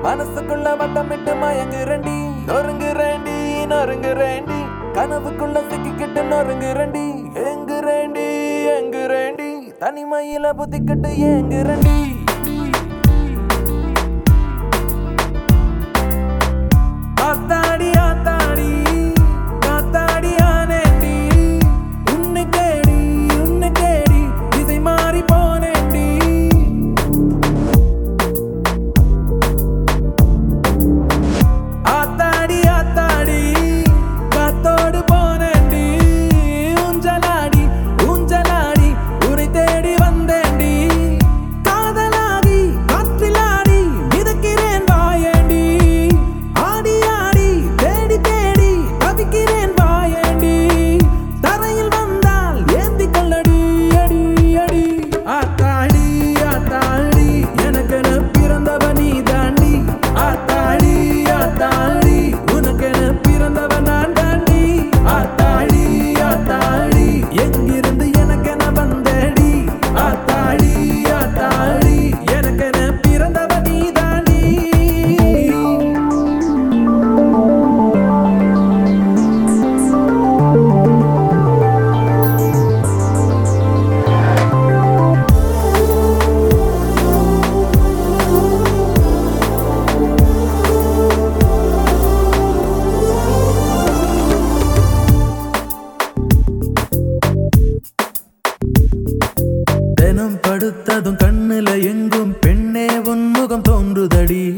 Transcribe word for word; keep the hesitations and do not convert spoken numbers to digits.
மனசுக்குள்ள வட்டமிட்டு மயங்குறண்டி நொறுங்குறேண்டி நொறுங்குறேண்டி கனவுக்குள்ள சிக்கிக்கிட்டு நொறுங்குறண்டி எங்குறேண்டி எங்குறேண்டி தனிமையில புத்திக்கிட்டு ஏங்குறண்டி ஆத்தாடி ஆத்தாடி காத்தாடி ஆனேண்டி உன்னை தேடி உன்னை தேடி திசை மாறி போனேண்டி ஆத்தாடி ஆத்தாடி காத்தோடு போனேண்டி ஊஞ்சலாடி ஊஞ்சலாடி உன்னை தேடி வந்தேண்டி காதலாடி காற்றிலாடி மிதக்கிறேன் வாயேண்டி ஆடி ஆடி தேடி தேடி தவிக்கிறேன் வாயேண்டி தரையில் வந்தால் ஏந்தி கொள்ளடி அடி அடி ஆத்தாடி ஆத்தாடி எனக்கென பிறந்தவ நீ தாண்டி ஆத்தாடி ஆத்தாடி உனக்கென பிறந்தவ நான் தாண்டி ஆத்தாடி ஆத்தாடி எங்கிருந்து எனக்கென வந்தடி ஆத்தாடி ஆத்தாடி எனக்கென பிறந்தவ நீ தாண்டி தினம் படுத்ததும் கண்ணுல எங்கும் பெண்ணே உன் முகம் தோன்றுதடி